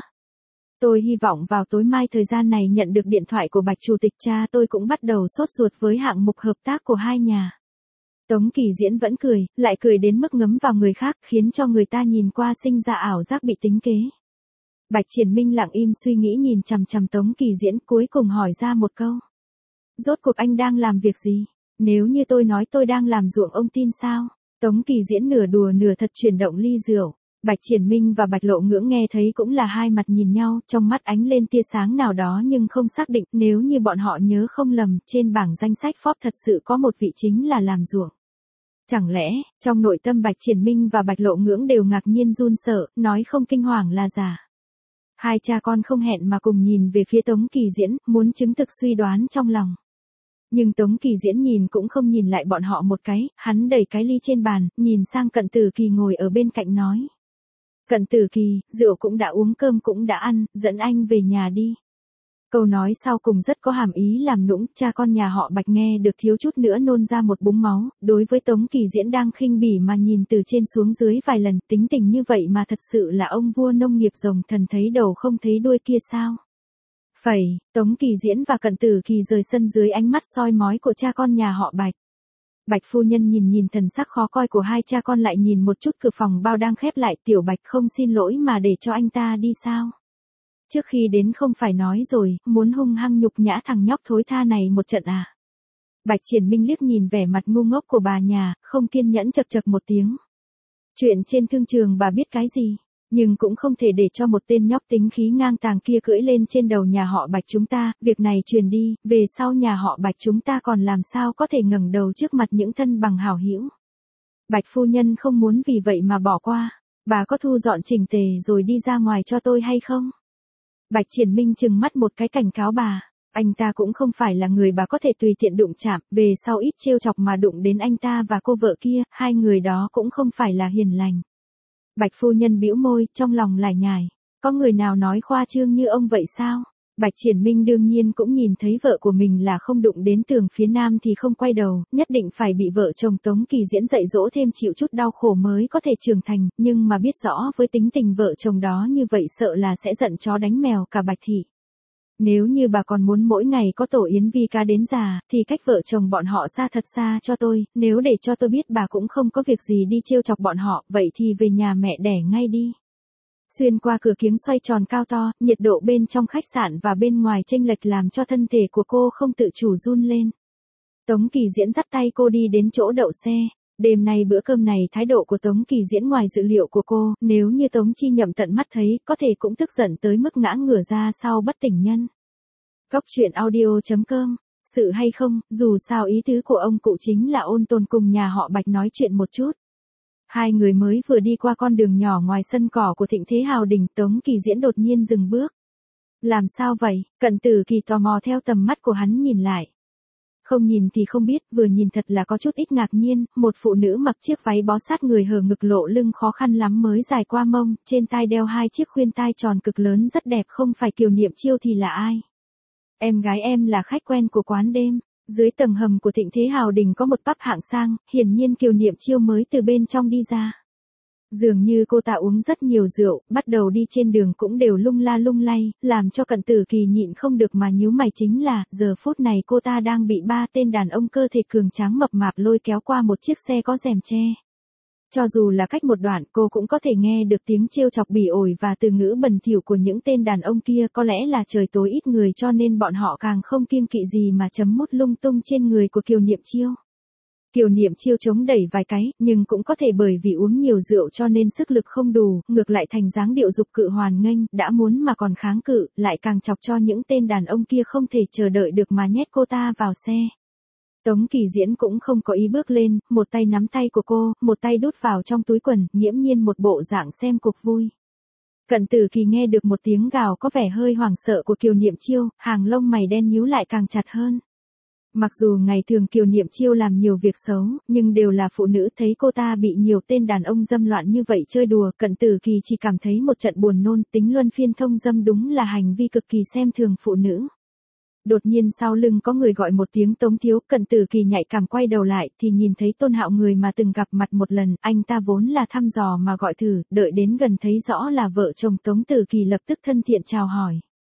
Tôi hy vọng vào tối mai thời gian này nhận được điện thoại của Bạch chủ tịch, cha tôi cũng bắt đầu sốt ruột với hạng mục hợp tác của hai nhà. Tống Kỳ Diễn vẫn cười, lại cười đến mức ngấm vào người khác, khiến cho người ta nhìn qua sinh ra ảo giác bị tính kế. Bạch Triển Minh lặng im suy nghĩ nhìn chằm chằm Tống Kỳ Diễn, cuối cùng hỏi ra một câu. Rốt cuộc anh đang làm việc gì? Nếu như tôi nói tôi đang làm ruộng ông tin sao? Tống Kỳ Diễn nửa đùa nửa thật chuyển động ly rượu. Bạch Triển Minh và Bạch Lộ Ngưỡng nghe thấy cũng là hai mặt nhìn nhau, trong mắt ánh lên tia sáng nào đó nhưng không xác định, nếu như bọn họ nhớ không lầm, trên bảng danh sách Forbes thật sự có một vị chính là làm ruộng. Chẳng lẽ, trong nội tâm Bạch Triển Minh và Bạch Lộ Ngưỡng đều ngạc nhiên run sợ, nói không kinh hoàng là giả. Hai cha con không hẹn mà cùng nhìn về phía Tống Kỳ Diễn, muốn chứng thực suy đoán trong lòng. Nhưng Tống Kỳ Diễn nhìn cũng không nhìn lại bọn họ một cái, hắn đẩy cái ly trên bàn, nhìn sang Cận Tử Kỳ ngồi ở bên cạnh nói. Cận Tử Kỳ, rượu cũng đã uống, cơm cũng đã ăn, dẫn anh về nhà đi. Câu nói sau cùng rất có hàm ý làm nũng, cha con nhà họ Bạch nghe được thiếu chút nữa nôn ra một búng máu, đối với Tống Kỳ Diễn đang khinh bỉ mà nhìn từ trên xuống dưới vài lần, tính tình như vậy mà thật sự là ông vua nông nghiệp rồng thần thấy đầu không thấy đuôi kia sao. Phẩy, Tống Kỳ Diễn và Cận Tử Kỳ rời sân dưới ánh mắt soi mói của cha con nhà họ Bạch. Bạch phu nhân nhìn thần sắc khó coi của hai cha con, lại nhìn một chút cửa phòng bao đang khép lại. Tiểu Bạch không xin lỗi mà để cho anh ta đi sao? Trước khi đến không phải nói rồi, muốn hung hăng nhục nhã thằng nhóc thối tha này một trận à? Bạch Triển Minh liếc nhìn vẻ mặt ngu ngốc của bà nhà, không kiên nhẫn chậc chậc một tiếng. Chuyện trên thương trường bà biết cái gì? Nhưng cũng không thể để cho một tên nhóc tính khí ngang tàng kia cưỡi lên trên đầu nhà họ Bạch chúng ta, việc này truyền đi, về sau nhà họ Bạch chúng ta còn làm sao có thể ngẩng đầu trước mặt những thân bằng hảo hữu. Bạch phu nhân không muốn vì vậy mà bỏ qua, bà có thu dọn chỉnh tề rồi đi ra ngoài cho tôi hay không? Bạch Triển Minh trừng mắt một cái cảnh cáo bà, anh ta cũng không phải là người bà có thể tùy tiện đụng chạm, về sau ít trêu chọc mà đụng đến anh ta và cô vợ kia, hai người đó cũng không phải là hiền lành. Bạch phu nhân bĩu môi, trong lòng lải nhải, có người nào nói khoa trương như ông vậy sao? Bạch Triển Minh đương nhiên cũng nhìn thấy vợ của mình là không đụng đến tường phía nam thì không quay đầu, nhất định phải bị vợ chồng Tống Kỳ Diễn dạy dỗ thêm chịu chút đau khổ mới có thể trưởng thành, nhưng mà biết rõ với tính tình vợ chồng đó như vậy sợ là sẽ giận chó đánh mèo cả Bạch thị. Nếu như bà còn muốn mỗi ngày có tổ yến vi cá đến già, thì cách vợ chồng bọn họ xa thật xa cho tôi, nếu để cho tôi biết bà cũng không có việc gì đi trêu chọc bọn họ, vậy thì về nhà mẹ đẻ ngay đi. Xuyên qua cửa kiếng xoay tròn cao to, nhiệt độ bên trong khách sạn và bên ngoài chênh lệch làm cho thân thể của cô không tự chủ run lên. Tống Kỳ Diễn dắt tay cô đi đến chỗ đậu xe. Đêm nay bữa cơm này thái độ của Tống Kỳ Diễn ngoài dự liệu của cô, nếu như Tống Chi Nhậm tận mắt thấy, có thể cũng tức giận tới mức ngã ngửa ra sau bất tỉnh nhân. Góc truyện audio.com, sự hay không, dù sao ý tứ của ông cụ chính là Ôn Tồn cùng nhà họ Bạch nói chuyện một chút. Hai người mới vừa đi qua con đường nhỏ ngoài sân cỏ của Thịnh Thế Hào Đình, Tống Kỳ Diễn đột nhiên dừng bước. Làm sao vậy? Cận Tử Kỳ tò mò theo tầm mắt của hắn nhìn lại. Không nhìn thì không biết, vừa nhìn thật là có chút ít ngạc nhiên, một phụ nữ mặc chiếc váy bó sát người hở ngực lộ lưng khó khăn lắm mới dài qua mông, trên tai đeo hai chiếc khuyên tai tròn cực lớn rất đẹp, không phải Kiều Niệm Chiêu thì là ai? Em gái em là khách quen của quán đêm. Dưới tầng hầm của Thịnh Thế Hào Đình có một pub hạng sang, hiển nhiên Kiều Niệm Chiêu mới từ bên trong đi ra. Dường như cô ta uống rất nhiều rượu, bắt đầu đi trên đường cũng đều lung la lung lay, làm cho Cận Tử Kỳ nhịn không được mà nhíu mày, chính là, giờ phút này cô ta đang bị ba tên đàn ông cơ thể cường tráng mập mạp lôi kéo qua một chiếc xe có rèm che. Cho dù là cách một đoạn, cô cũng có thể nghe được tiếng trêu chọc bỉ ổi và từ ngữ bẩn thỉu của những tên đàn ông kia, có lẽ là trời tối ít người cho nên bọn họ càng không kiêng kỵ gì mà chấm mút lung tung trên người của Kiều Niệm Chiêu. Kiều Niệm Chiêu chống đẩy vài cái, nhưng cũng có thể bởi vì uống nhiều rượu cho nên sức lực không đủ, ngược lại thành dáng điệu dục cự hoàn nghênh, đã muốn mà còn kháng cự, lại càng chọc cho những tên đàn ông kia không thể chờ đợi được mà nhét cô ta vào xe. Tống Kỳ Diễn cũng không có ý bước lên, một tay nắm tay của cô, một tay đút vào trong túi quần, nghiễm nhiên một bộ dạng xem cuộc vui. Cận Tử Kỳ nghe được một tiếng gào có vẻ hơi hoảng sợ của Kiều Niệm Chiêu, hàng lông mày đen nhíu lại càng chặt hơn. Mặc dù ngày thường Kiều Niệm Chiêu làm nhiều việc xấu, nhưng đều là phụ nữ, thấy cô ta bị nhiều tên đàn ông dâm loạn như vậy chơi đùa, Cận Tử Kỳ chỉ cảm thấy một trận buồn nôn, tính luân phiên thông dâm đúng là hành vi cực kỳ xem thường phụ nữ. Đột nhiên sau lưng có người gọi một tiếng Tống thiếu, Cận Tử Kỳ nhạy cảm quay đầu lại thì nhìn thấy Tôn Hạo, người mà từng gặp mặt một lần, anh ta vốn là thăm dò mà gọi thử, đợi đến gần thấy rõ là vợ chồng Tống Tử Kỳ lập tức thân thiện chào hỏi.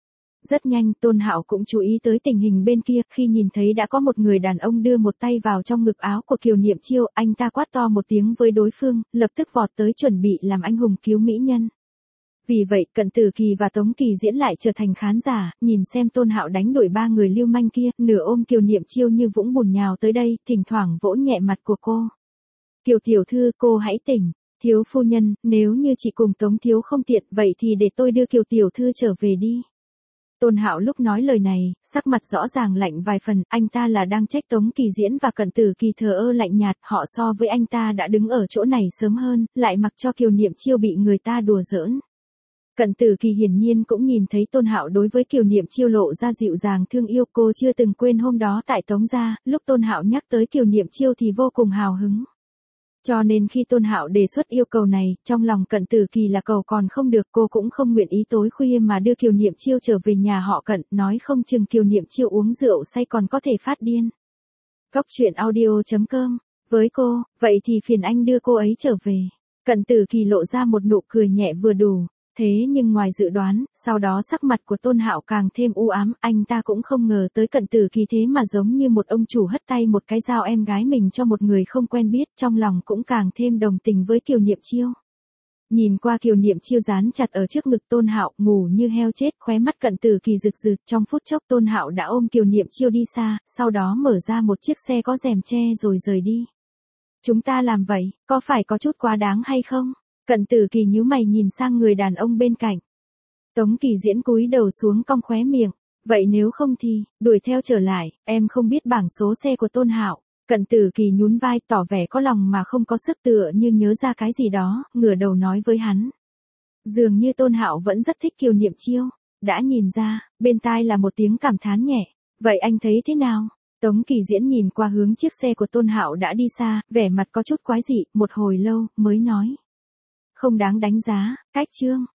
Rất nhanh Tôn Hạo cũng chú ý tới tình hình bên kia, khi nhìn thấy đã có một người đàn ông đưa một tay vào trong ngực áo của Kiều Niệm Chiêu, anh ta quát to một tiếng với đối phương, lập tức vọt tới chuẩn bị làm anh hùng cứu mỹ nhân. Vì vậy, Cận Tử Kỳ và Tống Kỳ Diễn lại trở thành khán giả, nhìn xem Tôn Hạo đánh đuổi ba người lưu manh kia, nửa ôm Kiều Niệm Chiêu như vũng bùn nhào tới đây, thỉnh thoảng vỗ nhẹ mặt của cô. Kiều tiểu thư, cô hãy tỉnh. Thiếu phu nhân, nếu như chị cùng Tống thiếu không tiện, vậy thì để tôi đưa Kiều tiểu thư trở về đi. Tôn Hạo lúc nói lời này, sắc mặt rõ ràng lạnh vài phần, anh ta là đang trách Tống Kỳ Diễn và Cận Tử Kỳ thờ ơ lạnh nhạt, họ so với anh ta đã đứng ở chỗ này sớm hơn, lại mặc cho Kiều Niệm Chiêu bị người ta đùa giỡn. Cận Tử Kỳ hiển nhiên cũng nhìn thấy Tôn Hạo đối với Kiều Niệm Chiêu lộ ra dịu dàng thương yêu, cô chưa từng quên hôm đó tại Tống gia, lúc Tôn Hạo nhắc tới Kiều Niệm Chiêu thì vô cùng hào hứng. Cho nên khi Tôn Hạo đề xuất yêu cầu này, trong lòng Cận Tử Kỳ là cầu còn không được, cô cũng không nguyện ý tối khuya mà đưa Kiều Niệm Chiêu trở về nhà họ Cận, nói không chừng Kiều Niệm Chiêu uống rượu say còn có thể phát điên. Cóc truyện audio.com. Với cô, vậy thì phiền anh đưa cô ấy trở về. Cận Tử Kỳ lộ ra một nụ cười nhẹ vừa đủ. Thế nhưng ngoài dự đoán, sau đó sắc mặt của Tôn Hạo càng thêm u ám, anh ta cũng không ngờ tới Cận Tử Kỳ thế mà giống như một ông chủ hất tay một cái dao em gái mình cho một người không quen biết, trong lòng cũng càng thêm đồng tình với Kiều Niệm Chiêu. Nhìn qua Kiều Niệm Chiêu dán chặt ở trước ngực Tôn Hạo, ngủ như heo chết, khóe mắt Cận Tử Kỳ rực rực, trong phút chốc Tôn Hạo đã ôm Kiều Niệm Chiêu đi xa, sau đó mở ra một chiếc xe có rèm che rồi rời đi. Chúng ta làm vậy, có phải có chút quá đáng hay không? Cận Tử Kỳ nhíu mày nhìn sang người đàn ông bên cạnh. Tống Kỳ Diễn cúi đầu xuống cong khóe miệng. Vậy nếu không thì, đuổi theo trở lại, em không biết bảng số xe của Tôn Hạo. Cận Tử Kỳ nhún vai tỏ vẻ có lòng mà không có sức, tựa như nhớ ra cái gì đó, ngửa đầu nói với hắn. Dường như Tôn Hạo vẫn rất thích Kiều Niệm Chiêu. Đã nhìn ra, bên tai là một tiếng cảm thán nhẹ. Vậy anh thấy thế nào? Tống Kỳ Diễn nhìn qua hướng chiếc xe của Tôn Hạo đã đi xa, vẻ mặt có chút quái dị, một hồi lâu, mới nói. Không đáng đánh giá, cách chương.